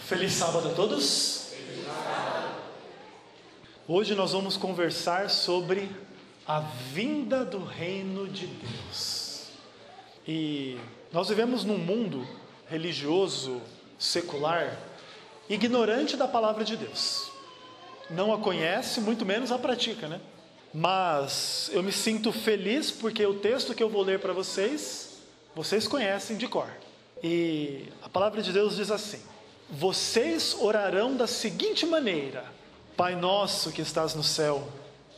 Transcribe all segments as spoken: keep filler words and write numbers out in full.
Feliz sábado a todos. Feliz sábado. Hoje nós vamos conversar sobre a vinda do reino de Deus. E nós vivemos num mundo religioso, secular, ignorante da palavra de Deus. Não a conhece, muito menos a pratica, né? Mas eu me sinto feliz porque o texto que eu vou ler para vocês, vocês conhecem de cor. E a palavra de Deus diz assim: vocês orarão da seguinte maneira: Pai nosso que estás no céu,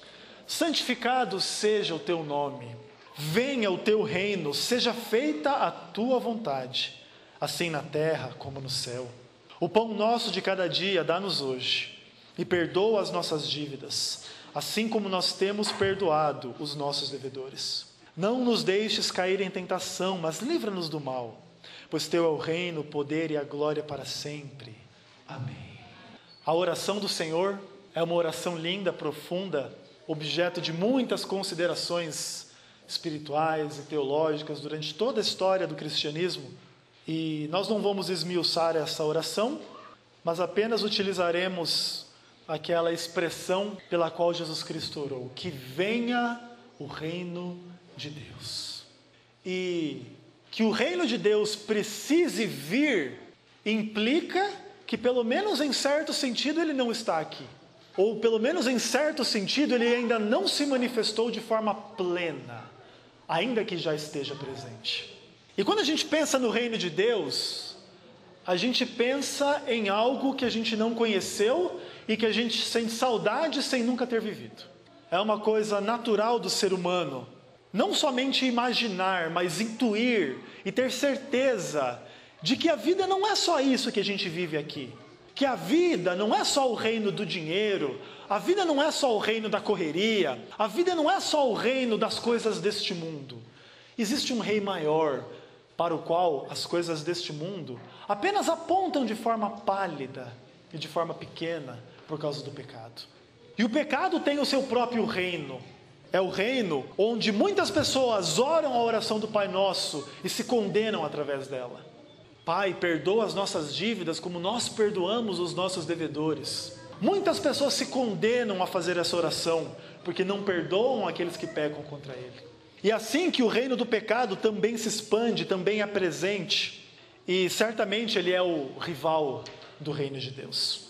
santificado seja o teu nome, venha o teu reino, seja feita a tua vontade, assim na terra como no céu. O pão nosso de cada dia dá-nos hoje, e perdoa as nossas dívidas, assim como nós temos perdoado os nossos devedores. Não nos deixes cair em tentação, mas livra-nos do mal, pois teu é o reino, o poder e a glória para sempre. Amém. A oração do Senhor é uma oração linda, profunda, objeto de muitas considerações espirituais e teológicas durante toda a história do cristianismo. E nós não vamos esmiuçar essa oração, mas apenas utilizaremos aquela expressão pela qual Jesus Cristo orou: que venha o reino de Deus. E que o reino de Deus precise vir implica que, pelo menos em certo sentido, ele não está aqui. Ou, pelo menos em certo sentido, ele ainda não se manifestou de forma plena, ainda que já esteja presente. E quando a gente pensa no reino de Deus, a gente pensa em algo que a gente não conheceu e que a gente sente saudade sem nunca ter vivido. É uma coisa natural do ser humano, não somente imaginar, mas intuir e ter certeza de que a vida não é só isso que a gente vive aqui. Que a vida não é só o reino do dinheiro, a vida não é só o reino da correria, a vida não é só o reino das coisas deste mundo. Existe um rei maior, para o qual as coisas deste mundo apenas apontam de forma pálida e de forma pequena por causa do pecado. E o pecado tem o seu próprio reino. É o reino onde muitas pessoas oram a oração do Pai Nosso e se condenam através dela. Pai, perdoa as nossas dívidas como nós perdoamos os nossos devedores. Muitas pessoas se condenam a fazer essa oração porque não perdoam aqueles que pecam contra ele. E assim que o reino do pecado também se expande, também é presente, e certamente ele é o rival do reino de Deus.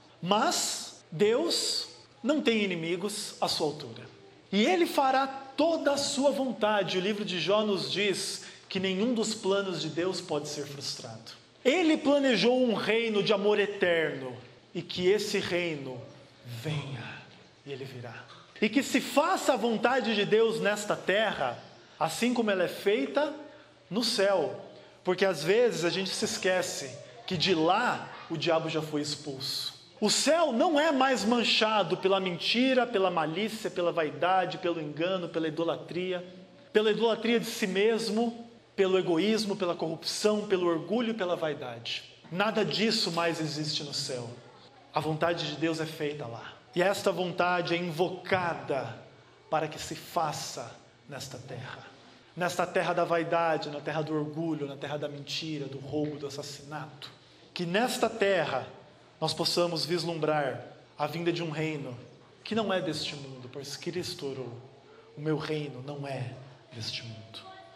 Mas Deus não tem inimigos à sua altura. E ele fará toda a sua vontade. O livro de Jó nos diz que nenhum dos planos de Deus pode ser frustrado. Ele planejou um reino de amor eterno, e que esse reino venha, e ele virá. E que se faça a vontade de Deus nesta terra, assim como ela é feita no céu. Porque às vezes a gente se esquece que de lá o diabo já foi expulso. O céu não é mais manchado pela mentira, pela malícia, pela vaidade, pelo engano, pela idolatria, pela idolatria de si mesmo, pelo egoísmo, pela corrupção, pelo orgulho e pela vaidade. Nada disso mais existe no céu. A vontade de Deus é feita lá. E esta vontade é invocada para que se faça nesta terra. Nesta terra da vaidade, na terra do orgulho, na terra da mentira, do roubo, do assassinato. Que nesta terra nós possamos vislumbrar a vinda de um reino que não é deste mundo, pois Cristo orou: o meu reino não é deste mundo.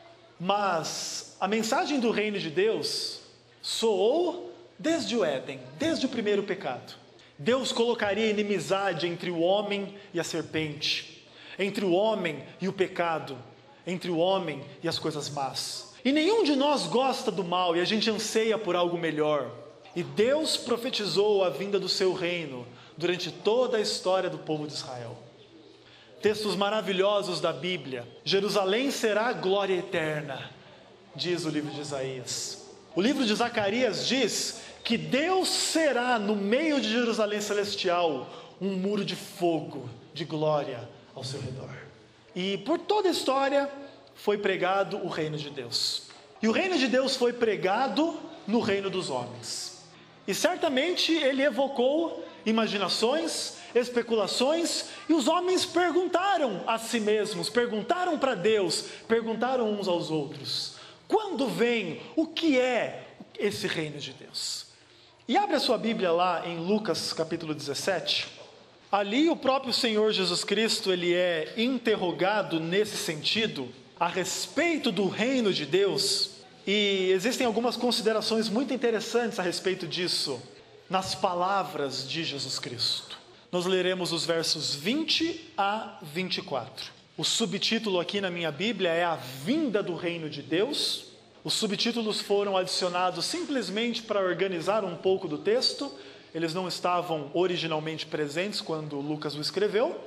Mas a mensagem do reino de Deus soou desde o Éden, desde o primeiro pecado. Deus colocaria inimizade entre o homem e a serpente, entre o homem e o pecado, entre o homem e as coisas más. E nenhum de nós gosta do mal, e a gente anseia por algo melhor. E Deus profetizou a vinda do seu reino durante toda a história do povo de Israel. Textos maravilhosos da Bíblia. Jerusalém será glória eterna, diz o livro de Isaías. O livro de Zacarias diz que Deus será no meio de Jerusalém celestial um muro de fogo, de glória ao seu redor. E por toda a história foi pregado o reino de Deus. E o reino de Deus foi pregado no reino dos homens. E certamente ele evocou imaginações, especulações, e os homens perguntaram a si mesmos, perguntaram para Deus, perguntaram uns aos outros: quando vem? O que é esse reino de Deus? E abre a sua Bíblia lá em Lucas capítulo dezessete. Ali o próprio Senhor Jesus Cristo, ele é interrogado nesse sentido, a respeito do reino de Deus. E existem algumas considerações muito interessantes a respeito disso, nas palavras de Jesus Cristo. Nós leremos os versos vinte a vinte e quatro. O subtítulo aqui na minha Bíblia é a vinda do reino de Deus. Os subtítulos foram adicionados simplesmente para organizar um pouco do texto. Eles não estavam originalmente presentes quando Lucas o escreveu.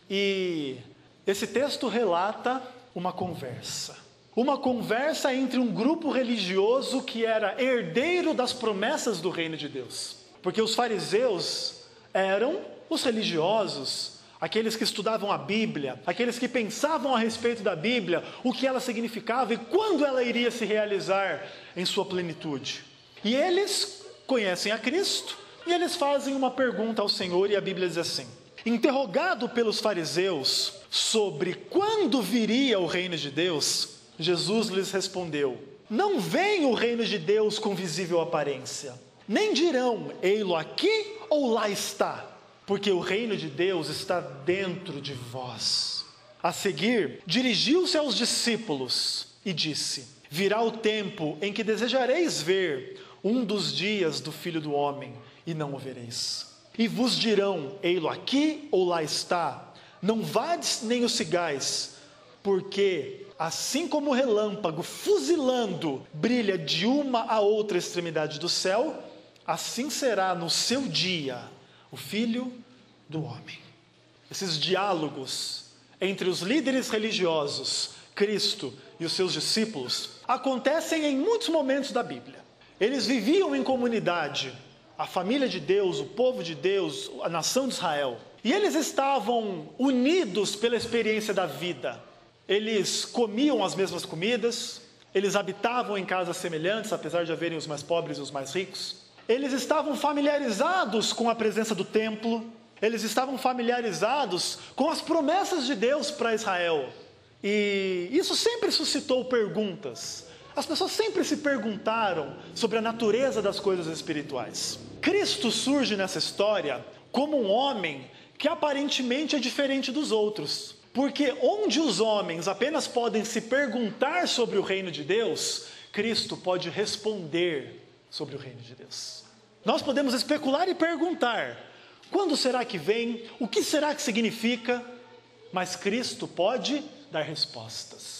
E esse texto relata uma conversa. Uma conversa entre um grupo religioso que era herdeiro das promessas do reino de Deus. Porque os fariseus eram os religiosos, aqueles que estudavam a Bíblia, aqueles que pensavam a respeito da Bíblia, o que ela significava e quando ela iria se realizar em sua plenitude. E eles conhecem a Cristo e eles fazem uma pergunta ao Senhor e a Bíblia diz assim: interrogado pelos fariseus sobre quando viria o reino de Deus, Jesus lhes respondeu: não vem o reino de Deus com visível aparência, nem dirão, ei-lo aqui ou lá está, porque o reino de Deus está dentro de vós. A seguir, dirigiu-se aos discípulos e disse: virá o tempo em que desejareis ver um dos dias do Filho do Homem, e não o vereis. E vos dirão, ei-lo aqui ou lá está, não vades nem o sigais, porque assim como o relâmpago fuzilando brilha de uma a outra extremidade do céu, assim será no seu dia o Filho do Homem. Esses diálogos entre os líderes religiosos, Cristo e os seus discípulos, acontecem em muitos momentos da Bíblia. Eles viviam em comunidade, a família de Deus, o povo de Deus, a nação de Israel. E eles estavam unidos pela experiência da vida. Eles comiam as mesmas comidas, eles habitavam em casas semelhantes, apesar de haverem os mais pobres e os mais ricos. Eles estavam familiarizados com a presença do templo, eles estavam familiarizados com as promessas de Deus para Israel. E isso sempre suscitou perguntas. As pessoas sempre se perguntaram sobre a natureza das coisas espirituais. Cristo surge nessa história como um homem que aparentemente é diferente dos outros. Porque onde os homens apenas podem se perguntar sobre o reino de Deus, Cristo pode responder sobre o reino de Deus. Nós podemos especular e perguntar: quando será que vem? O que será que significa? Mas Cristo pode dar respostas.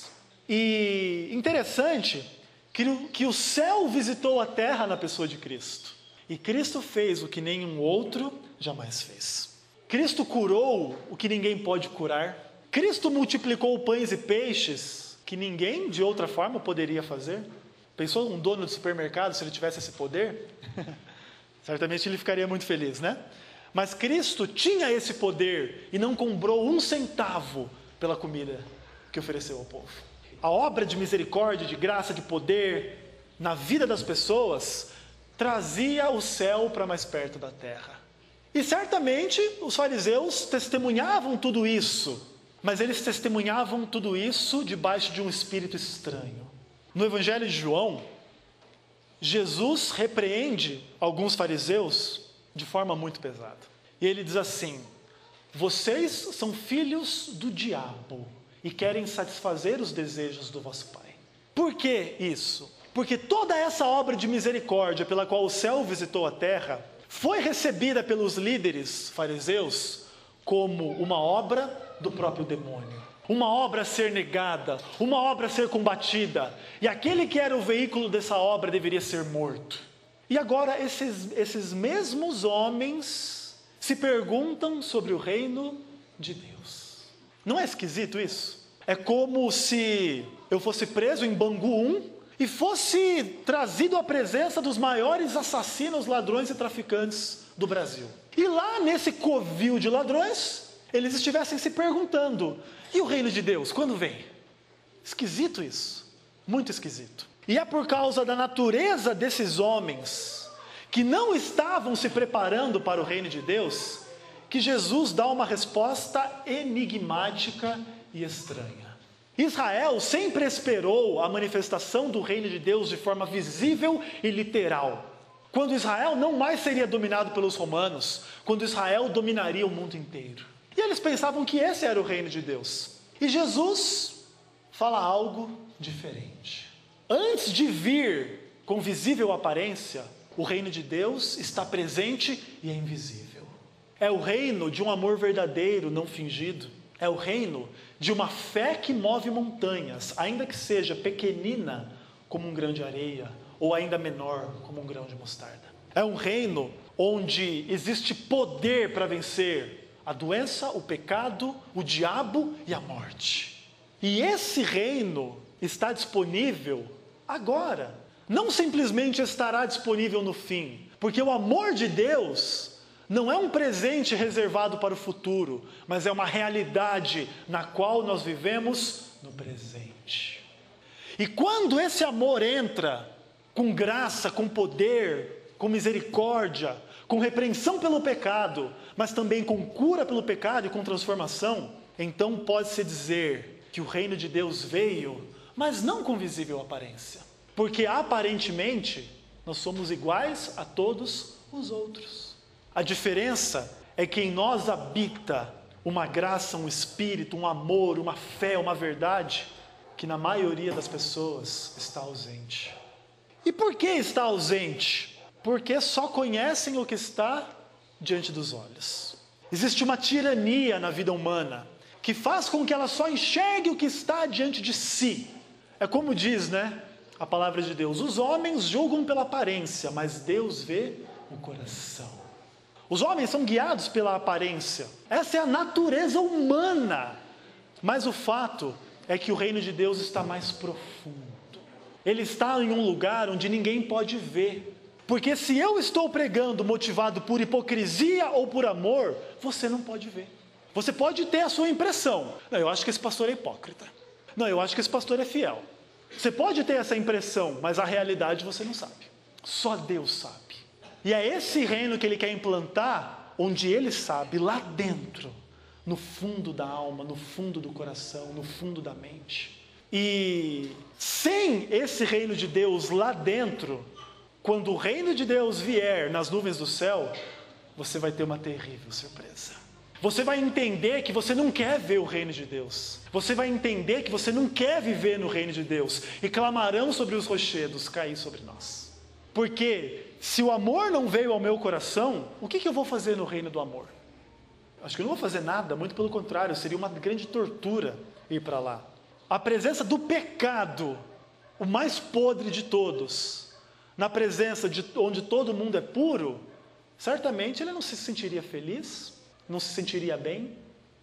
E interessante que, que o céu visitou a terra na pessoa de Cristo. E Cristo fez o que nenhum outro jamais fez. Cristo curou o que ninguém pode curar. Cristo multiplicou pães e peixes que ninguém de outra forma poderia fazer. Pensou um dono de supermercado, se ele tivesse esse poder? Certamente ele ficaria muito feliz, né? Mas Cristo tinha esse poder e não cobrou um centavo pela comida que ofereceu ao povo. A obra de misericórdia, de graça, de poder na vida das pessoas trazia o céu para mais perto da terra. E certamente os fariseus testemunhavam tudo isso, mas eles testemunhavam tudo isso debaixo de um espírito estranho. No Evangelho de João, Jesus repreende alguns fariseus de forma muito pesada. E ele diz assim: vocês são filhos do diabo e querem satisfazer os desejos do vosso pai. Por que isso? Porque toda essa obra de misericórdia pela qual o céu visitou a terra foi recebida pelos líderes fariseus como uma obra do próprio demônio. Uma obra a ser negada, uma obra a ser combatida. E aquele que era o veículo dessa obra deveria ser morto. E agora esses, esses mesmos homens se perguntam sobre o reino de Deus. Não é esquisito isso? É como se eu fosse preso em Bangu um e fosse trazido à presença dos maiores assassinos, ladrões e traficantes do Brasil. E lá nesse covil de ladrões, eles estivessem se perguntando: e o reino de Deus, quando vem? Esquisito isso, muito esquisito. E é por causa da natureza desses homens, que não estavam se preparando para o reino de Deus, que Jesus dá uma resposta enigmática e estranha. Israel sempre esperou a manifestação do reino de Deus de forma visível e literal. quando Israel não mais seria dominado pelos romanos, quando Israel dominaria o mundo inteiro. E eles pensavam que esse era o reino de Deus. E Jesus fala algo diferente. Antes de vir com visível aparência, o reino de Deus está presente e é invisível. É o reino de um amor verdadeiro, não fingido. É o reino de uma fé que move montanhas, ainda que seja pequenina como um grão de areia, ou ainda menor como um grão de mostarda. É um reino onde existe poder para vencer a doença, o pecado, o diabo e a morte. E esse reino está disponível agora. Não simplesmente estará disponível no fim, porque o amor de Deus não é um presente reservado para o futuro, mas é uma realidade na qual nós vivemos no presente. E quando esse amor entra com graça, com poder, com misericórdia, com repreensão pelo pecado, mas também com cura pelo pecado e com transformação, então pode-se dizer que o reino de Deus veio, mas não com visível aparência. Porque aparentemente nós somos iguais a todos os outros. A diferença é que em nós habita uma graça, um espírito, um amor, uma fé, uma verdade que na maioria das pessoas está ausente. E por que está ausente? Porque só conhecem o que está diante dos olhos. Existe uma tirania na vida humana que faz com que ela só enxergue o que está diante de si. É como diz, né, a palavra de Deus: os homens julgam pela aparência, mas Deus vê o coração. Os homens são guiados pela aparência. Essa é a natureza humana. Mas o fato é que o reino de Deus está mais profundo. Ele está em um lugar onde ninguém pode ver. Porque se eu estou pregando motivado por hipocrisia ou por amor, você não pode ver. Você pode ter a sua impressão. Não, eu acho que esse pastor é hipócrita. Não, eu acho que esse pastor é fiel. Você pode ter essa impressão, mas a realidade você não sabe. Só Deus sabe. E é esse reino que Ele quer implantar, onde Ele sabe, lá dentro, no fundo da alma, no fundo do coração, no fundo da mente. E sem esse reino de Deus lá dentro, quando o reino de Deus vier nas nuvens do céu, você vai ter uma terrível surpresa. Você vai entender que você não quer ver o reino de Deus. Você vai entender que você não quer viver no reino de Deus. E clamarão sobre os rochedos cair sobre nós. Porque se o amor não veio ao meu coração, o que, que eu vou fazer no reino do amor? Acho que eu não vou fazer nada, muito pelo contrário, seria uma grande tortura ir para lá. A presença do pecado, o mais podre de todos, na presença de onde todo mundo é puro, certamente ele não se sentiria feliz, não se sentiria bem.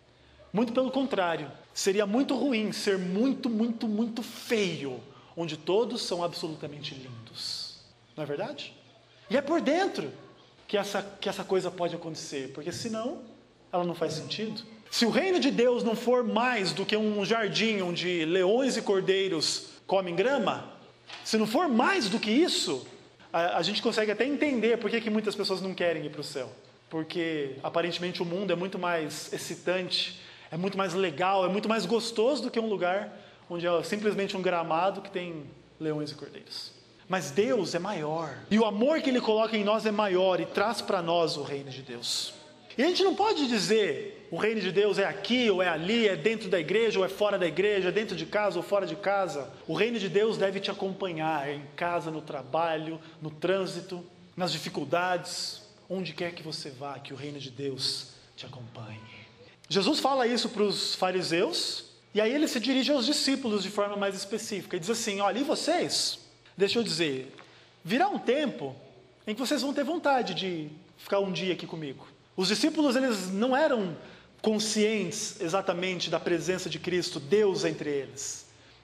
Muito pelo contrário, seria muito ruim ser muito, muito, muito feio, onde todos são absolutamente lindos. Não é verdade? E é por dentro que essa, que essa coisa pode acontecer, porque senão ela não faz sentido. Se o reino de Deus não for mais do que um jardim onde leões e cordeiros comem grama, se não for mais do que isso, a, a gente consegue até entender por que, que muitas pessoas não querem ir para o céu. Porque aparentemente o mundo é muito mais excitante, é muito mais legal, é muito mais gostoso do que um lugar onde é simplesmente um gramado que tem leões e cordeiros. Mas Deus é maior. E o amor que Ele coloca em nós é maior e traz para nós o reino de Deus. E a gente não pode dizer o reino de Deus é aqui ou é ali, é dentro da igreja ou é fora da igreja, é dentro de casa ou fora de casa. O reino de Deus deve te acompanhar em casa, no trabalho, no trânsito, nas dificuldades, onde quer que você vá, que o reino de Deus te acompanhe. Jesus fala isso para os fariseus e aí Ele se dirige aos discípulos de forma mais específica. E diz assim: olha, e vocês? Deixa eu dizer, virá um tempo em que vocês vão ter vontade de ficar um dia aqui comigo. Os discípulos, eles não eram conscientes exatamente da presença de Cristo, Deus entre eles.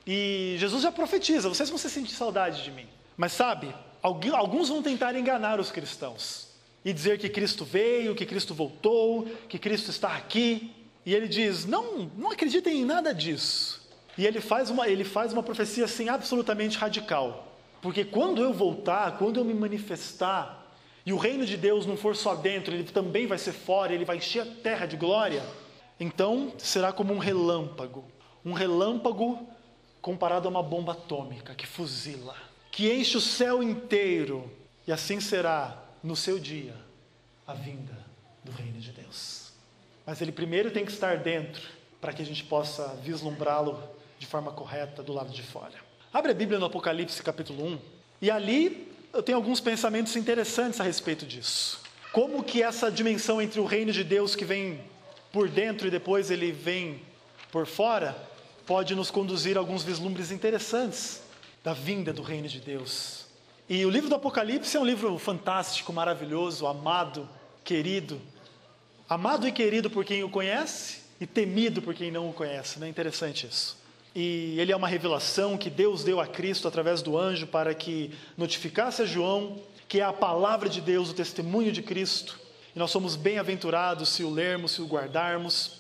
E Jesus já profetiza: vocês vão sentir saudade de mim. Mas sabe, alguns vão tentar enganar os cristãos e dizer que Cristo veio, que Cristo voltou, que Cristo está aqui. E Ele diz: não, não acreditem em nada disso. E Ele faz uma, ele faz uma profecia assim absolutamente radical. Porque quando eu voltar, quando eu me manifestar, e o reino de Deus não for só dentro, ele também vai ser fora, ele vai encher a terra de glória, então será como um relâmpago. Um relâmpago comparado a uma bomba atômica que fuzila, que enche o céu inteiro E assim será no seu dia a vinda do reino de Deus. Mas ele primeiro tem que estar dentro para que a gente possa vislumbrá-lo de forma correta do lado de fora. Abre a Bíblia no Apocalipse capítulo um e ali eu tenho alguns pensamentos interessantes a respeito disso. Como que essa dimensão entre o reino de Deus que vem por dentro e depois ele vem por fora pode nos conduzir a alguns vislumbres interessantes da vinda do reino de Deus. E o livro do Apocalipse é um livro fantástico, maravilhoso, amado, querido. Amado e querido por quem o conhece e temido por quem não o conhece. Não é interessante isso? E ele é uma revelação que Deus deu a Cristo através do anjo para que notificasse a João que é a palavra de Deus, o testemunho de Cristo. E nós somos bem-aventurados se o lermos, se o guardarmos.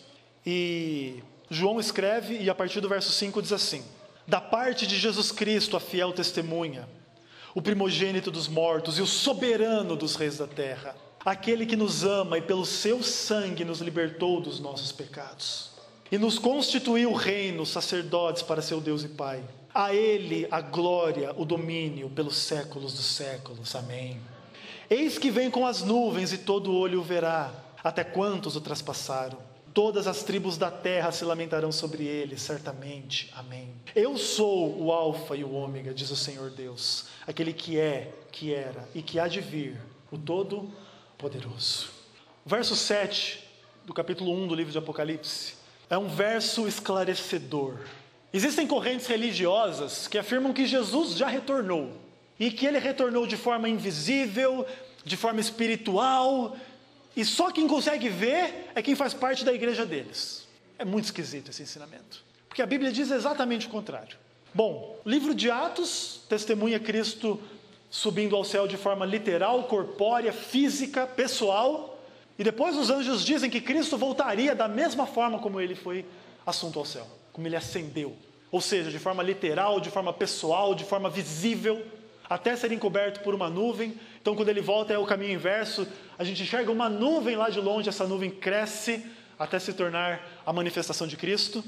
E João escreve e a partir do verso cinco diz assim: da parte de Jesus Cristo, a fiel testemunha, o primogênito dos mortos e o soberano dos reis da terra, aquele que nos ama e pelo seu sangue nos libertou dos nossos pecados e nos constituiu reino, sacerdotes para seu Deus e Pai. A ele a glória, o domínio pelos séculos dos séculos. Amém. Eis que vem com as nuvens e todo olho o verá, até quantos o traspassaram. Todas as tribos da terra se lamentarão sobre ele, certamente. Amém. Eu sou o Alfa e o Ômega, diz o Senhor Deus, aquele que é, que era e que há de vir, o Todo-Poderoso. O verso sete do capítulo um do livro de Apocalipse é um verso esclarecedor. Existem correntes religiosas que afirmam que Jesus já retornou e que ele retornou de forma invisível, de forma espiritual, e só quem consegue ver é quem faz parte da igreja deles. É muito esquisito esse ensinamento, porque a Bíblia diz exatamente o contrário. Bom, o livro de Atos testemunha Cristo subindo ao céu de forma literal, corpórea, física, pessoal, e depois os anjos dizem que Cristo voltaria da mesma forma como ele foi assunto ao céu, como ele ascendeu, ou seja, de forma literal, de forma pessoal, de forma visível, até ser encoberto por uma nuvem. Então quando ele volta é o caminho inverso, a gente enxerga uma nuvem lá de longe, essa nuvem cresce até se tornar a manifestação de Cristo.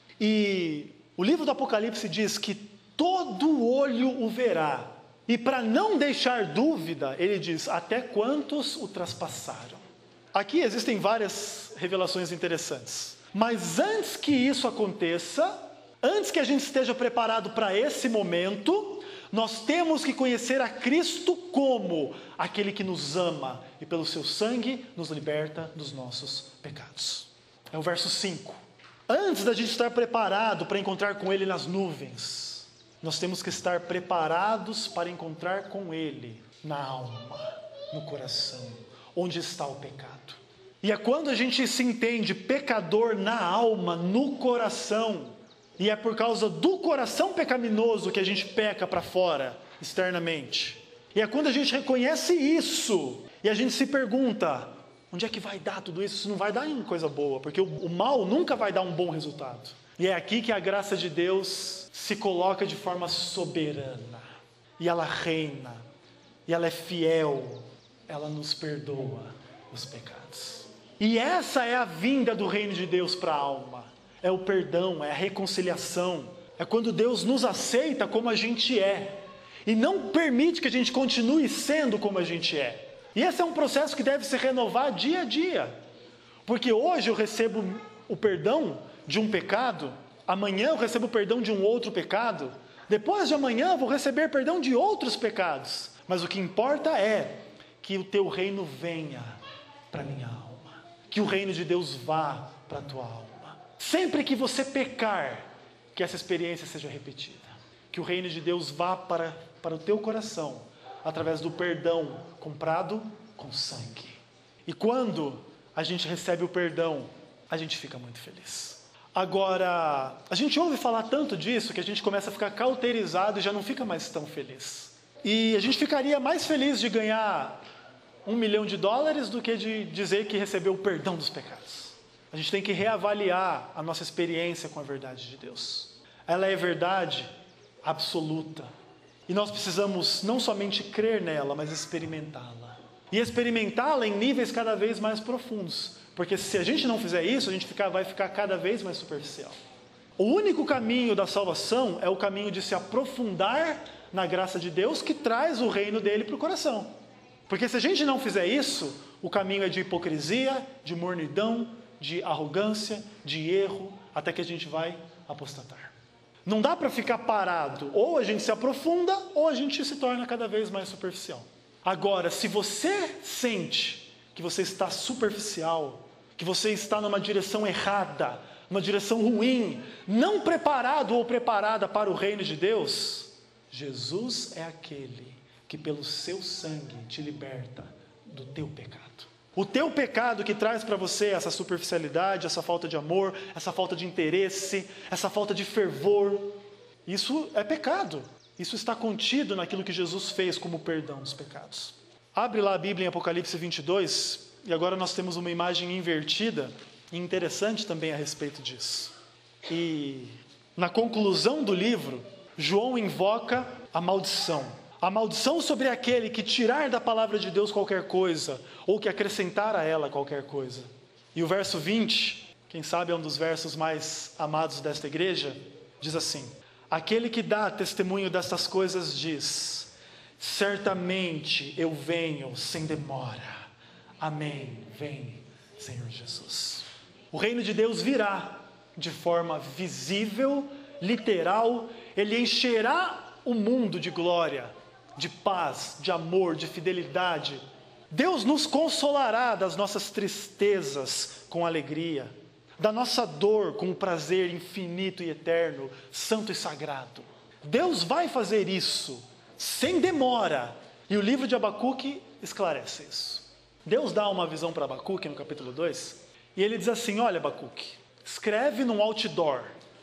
E o livro do Apocalipse diz que todo olho o verá, e para não deixar dúvida, ele diz, até quantos o traspassaram. Aqui existem várias revelações interessantes, mas antes que isso aconteça, antes que a gente esteja preparado para esse momento, nós temos que conhecer a Cristo como aquele que nos ama e pelo seu sangue nos liberta dos nossos pecados. É o verso cinco. Antes da gente estar preparado para encontrar com Ele nas nuvens, nós temos que estar preparados para encontrar com Ele na alma, no coração, onde está o pecado. E é quando a gente se entende pecador na alma, no coração, e é por causa do coração pecaminoso que a gente peca para fora, externamente. E é quando a gente reconhece isso, e a gente se pergunta, onde é que vai dar tudo isso? Isso não vai dar em coisa boa, porque o, o mal nunca vai dar um bom resultado. E é aqui que a graça de Deus se coloca de forma soberana, e ela reina, e ela é fiel, ela nos perdoa os pecados. E essa é a vinda do reino de Deus para a alma. É o perdão, é a reconciliação. É quando Deus nos aceita como a gente é. E não permite que a gente continue sendo como a gente é. E esse é um processo que deve se renovar dia a dia. Porque hoje eu recebo o perdão de um pecado, amanhã eu recebo o perdão de um outro pecado, depois de amanhã eu vou receber perdão de outros pecados. Mas o que importa é que o teu reino venha para a minha alma. Que o reino de Deus vá para a tua alma. Sempre que você pecar, que essa experiência seja repetida. Que o reino de Deus vá para, para o teu coração, através do perdão comprado com sangue. E quando a gente recebe o perdão, a gente fica muito feliz. Agora, a gente ouve falar tanto disso que a gente começa a ficar cauterizado e já não fica mais tão feliz. E a gente ficaria mais feliz de ganhar um milhão de dólares do que de dizer que recebeu o perdão dos pecados. A gente tem que reavaliar a nossa experiência com a verdade de Deus. Ela é verdade absoluta. E nós precisamos não somente crer nela, mas experimentá-la. E experimentá-la em níveis cada vez mais profundos. Porque se a gente não fizer isso, a gente ficar, vai ficar cada vez mais superficial. O único caminho da salvação é o caminho de se aprofundar na graça de Deus que traz o reino dele para o coração. Porque se a gente não fizer isso, o caminho é de hipocrisia, de mornidão, de arrogância, de erro, até que a gente vai apostatar. Não dá para ficar parado, ou a gente se aprofunda, ou a gente se torna cada vez mais superficial. Agora, se você sente que você está superficial, que você está numa direção errada, uma direção ruim, não preparado ou preparada para o reino de Deus, Jesus é aquele que pelo seu sangue te liberta do teu pecado. O teu pecado que traz para você essa superficialidade, essa falta de amor, essa falta de interesse, essa falta de fervor, isso é pecado. Isso está contido naquilo que Jesus fez como perdão dos pecados. Abre lá a Bíblia em Apocalipse vinte e dois, e agora nós temos uma imagem invertida, e interessante também a respeito disso. E na conclusão do livro, João invoca a maldição. A maldição sobre aquele que tirar da palavra de Deus qualquer coisa, ou que acrescentar a ela qualquer coisa. E o verso vinte, quem sabe é um dos versos mais amados desta igreja, diz assim: aquele que dá testemunho destas coisas diz: certamente eu venho sem demora. Amém. Vem, Senhor Jesus. O reino de Deus virá de forma visível, literal. Ele encherá o mundo de glória, de paz, de amor, de fidelidade. Deus nos consolará das nossas tristezas com alegria, da nossa dor com um prazer infinito e eterno, santo e sagrado. Deus vai fazer isso sem demora, e o livro de Abacuque esclarece isso. Deus dá uma visão para Abacuque no capítulo dois, e ele diz assim: olha, Abacuque, escreve num outdoor,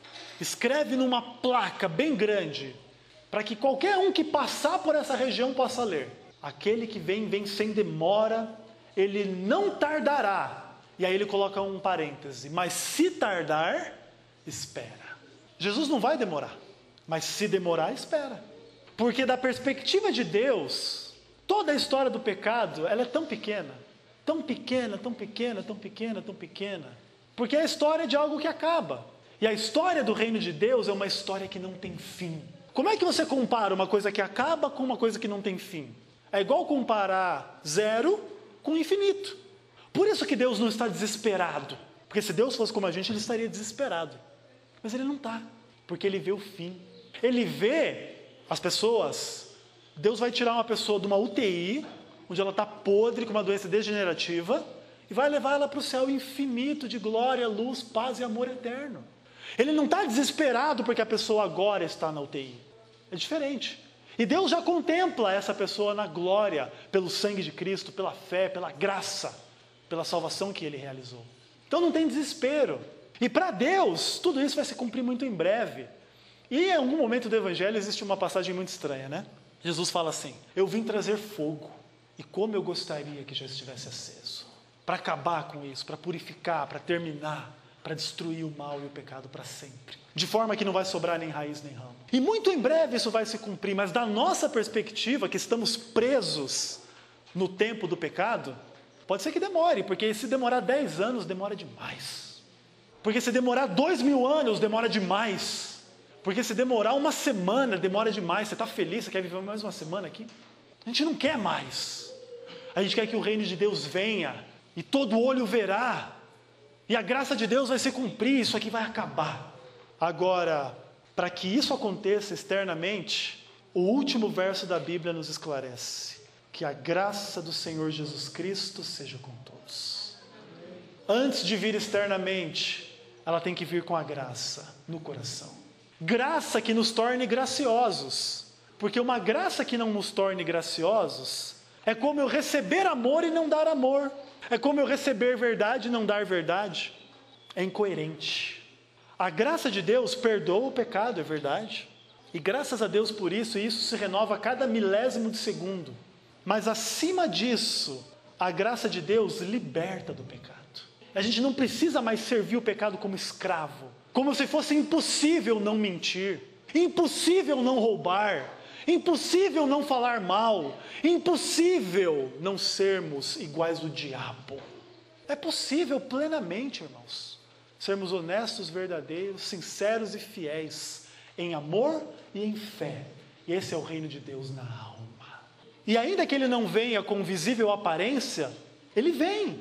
escreve numa placa bem grande, para que qualquer um que passar por essa região possa ler. Aquele que vem, vem sem demora, ele não tardará. E aí ele coloca um parêntese: mas se tardar, espera. Jesus não vai demorar, mas se demorar, espera. Porque da perspectiva de Deus, toda a história do pecado, ela é tão pequena, tão pequena, tão pequena, tão pequena, tão pequena, porque é a história de algo que acaba. E a história do reino de Deus é uma história que não tem fim. Como é que você compara uma coisa que acaba com uma coisa que não tem fim? É igual comparar zero com infinito. Por isso que Deus não está desesperado. Porque se Deus fosse como a gente, ele estaria desesperado. Mas ele não está, porque ele vê o fim. Ele vê as pessoas. Deus vai tirar uma pessoa de uma U T I, onde ela está podre com uma doença degenerativa, e vai levar ela para o céu infinito de glória, luz, paz e amor eterno. Ele não está desesperado porque a pessoa agora está na U T I. É diferente. E Deus já contempla essa pessoa na glória, pelo sangue de Cristo, pela fé, pela graça, pela salvação que Ele realizou. Então não tem desespero. E para Deus, tudo isso vai se cumprir muito em breve. E em algum momento do Evangelho existe uma passagem muito estranha, né? Jesus fala assim: eu vim trazer fogo, e como eu gostaria que já estivesse aceso. Para acabar com isso, para purificar, para terminar, para destruir o mal e o pecado para sempre. De forma que não vai sobrar nem raiz nem ramo. E muito em breve isso vai se cumprir, mas da nossa perspectiva, que estamos presos no tempo do pecado, pode ser que demore, porque se demorar dez anos, demora demais. Porque se demorar dois mil anos, demora demais. Porque se demorar uma semana, demora demais. Você está feliz, você quer viver mais uma semana aqui? A gente não quer mais. A gente quer que o reino de Deus venha, e todo olho verá, e a graça de Deus vai se cumprir, isso aqui vai acabar. Agora, para que isso aconteça externamente, o último verso da Bíblia nos esclarece: que a graça do Senhor Jesus Cristo seja com todos. Antes de vir externamente, ela tem que vir com a graça no coração. Graça que nos torne graciosos, porque uma graça que não nos torne graciosos é como eu receber amor e não dar amor. É como eu receber verdade e não dar verdade. É incoerente. A graça de Deus perdoa o pecado, é verdade. E graças a Deus por isso, e isso se renova a cada milésimo de segundo. Mas acima disso, a graça de Deus liberta do pecado. A gente não precisa mais servir o pecado como escravo. Como se fosse impossível não mentir. Impossível não roubar. Impossível não falar mal, impossível não sermos iguais ao diabo. É possível plenamente, irmãos, sermos honestos, verdadeiros, sinceros e fiéis, em amor e em fé, E esse é o reino de Deus na alma. E ainda que ele não venha com visível aparência, ele vem.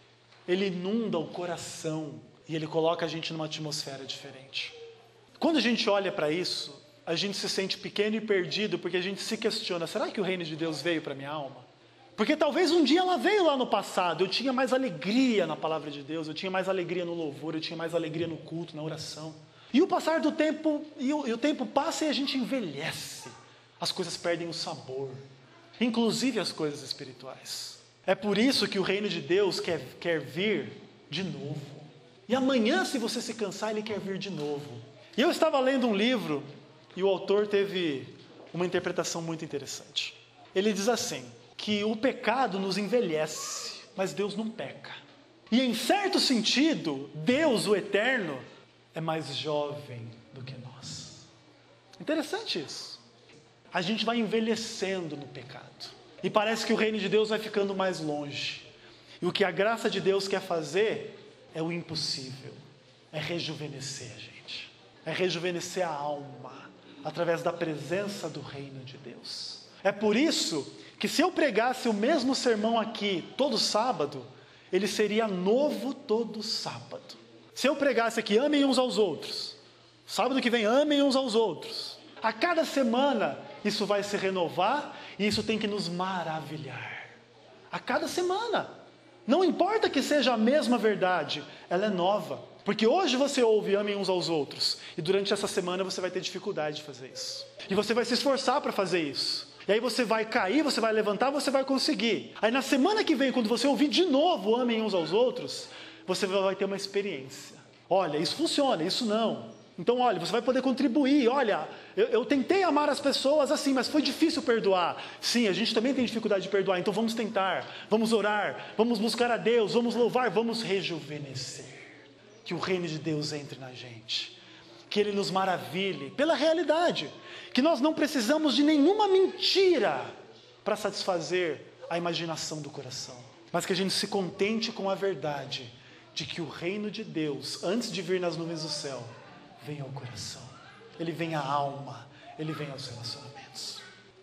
Ele inunda o coração e ele coloca a gente numa atmosfera diferente. Quando a gente olha para isso, a gente se sente pequeno e perdido, porque a gente se questiona, será que o reino de Deus veio para minha alma? Porque talvez um dia ela veio lá no passado, eu tinha mais alegria na palavra de Deus, eu tinha mais alegria no louvor, eu tinha mais alegria no culto, na oração. E o passar do tempo, e o, e o tempo passa e a gente envelhece. As coisas perdem o sabor, inclusive as coisas espirituais. É por isso que o reino de Deus quer, quer vir de novo. E amanhã, se você se cansar, ele quer vir de novo. E eu estava lendo um livro, e o autor teve uma interpretação muito interessante. Ele diz assim, que o pecado nos envelhece, mas Deus não peca. E em certo sentido, Deus, o eterno, é mais jovem do que nós. Interessante isso. A gente vai envelhecendo no pecado. E parece que o reino de Deus vai ficando mais longe. E o que a graça de Deus quer fazer é o impossível. É rejuvenescer a gente. É rejuvenescer a alma através da presença do reino de Deus. É por isso que se eu pregasse o mesmo sermão aqui todo sábado, ele seria novo todo sábado. Se eu pregasse aqui, amem uns aos outros. Sábado que vem, amem uns aos outros. A cada semana, isso vai se renovar e isso tem que nos maravilhar. A cada semana. Não importa que seja a mesma verdade, ela é nova. Porque hoje você ouve amem uns aos outros. E durante essa semana você vai ter dificuldade de fazer isso. E você vai se esforçar para fazer isso. E aí você vai cair, você vai levantar, você vai conseguir. Aí na semana que vem, quando você ouvir de novo amem uns aos outros, você vai ter uma experiência. Olha, isso funciona, isso não. Então, olha, você vai poder contribuir. Olha, eu, eu tentei amar as pessoas assim, mas foi difícil perdoar. Sim, a gente também tem dificuldade de perdoar, então vamos tentar, vamos orar, vamos buscar a Deus, vamos louvar, vamos rejuvenescer. Que o reino de Deus entre na gente. Que Ele nos maravilhe pela realidade. Que nós não precisamos de nenhuma mentira para satisfazer a imaginação do coração. Mas que a gente se contente com a verdade de que o reino de Deus, antes de vir nas nuvens do céu, vem ao coração. Ele vem à alma, ele vem aos relacionamentos.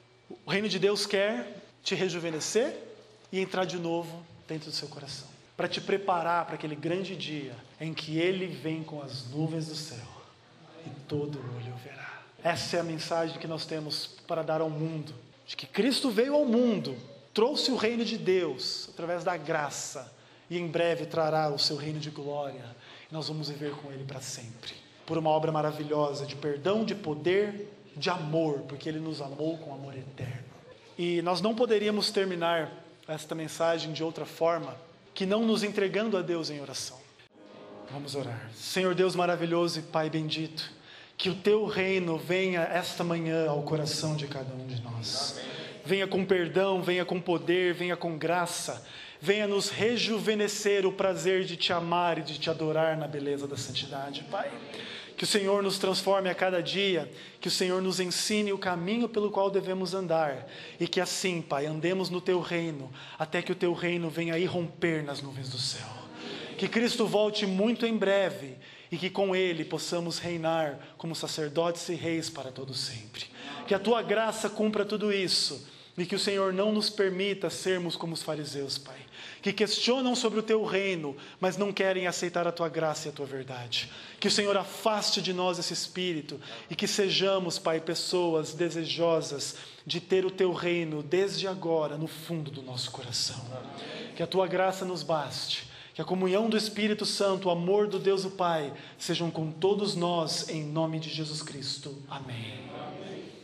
O reino de Deus quer te rejuvenescer e entrar de novo dentro do seu coração. Para te preparar para aquele grande dia em que Ele vem com as nuvens do céu e todo olho o verá. Essa é a mensagem que nós temos para dar ao mundo. De que Cristo veio ao mundo, trouxe o reino de Deus através da graça e em breve trará o seu reino de glória. E nós vamos viver com Ele para sempre. Por uma obra maravilhosa de perdão, de poder, de amor, porque Ele nos amou com amor eterno. E nós não poderíamos terminar esta mensagem de outra forma que não nos entregando a Deus em oração. Vamos orar. Senhor Deus maravilhoso e Pai bendito, que o Teu reino venha esta manhã ao coração de cada um de nós. Amém. Venha com perdão, venha com poder, venha com graça, venha nos rejuvenescer o prazer de Te amar e de Te adorar na beleza da santidade, Pai. Que o Senhor nos transforme a cada dia, que o Senhor nos ensine o caminho pelo qual devemos andar, e que assim, Pai, andemos no Teu reino, até que o Teu reino venha irromper nas nuvens do céu. Que Cristo volte muito em breve, e que com Ele possamos reinar como sacerdotes e reis para todo sempre. Que a Tua graça cumpra tudo isso, e que o Senhor não nos permita sermos como os fariseus, Pai, que questionam sobre o Teu reino, mas não querem aceitar a Tua graça e a Tua verdade. Que o Senhor afaste de nós esse espírito e que sejamos, Pai, pessoas desejosas de ter o Teu reino desde agora no fundo do nosso coração. Que a Tua graça nos baste, que a comunhão do Espírito Santo, o amor do Deus o Pai, sejam com todos nós, em nome de Jesus Cristo. Amém. Amém.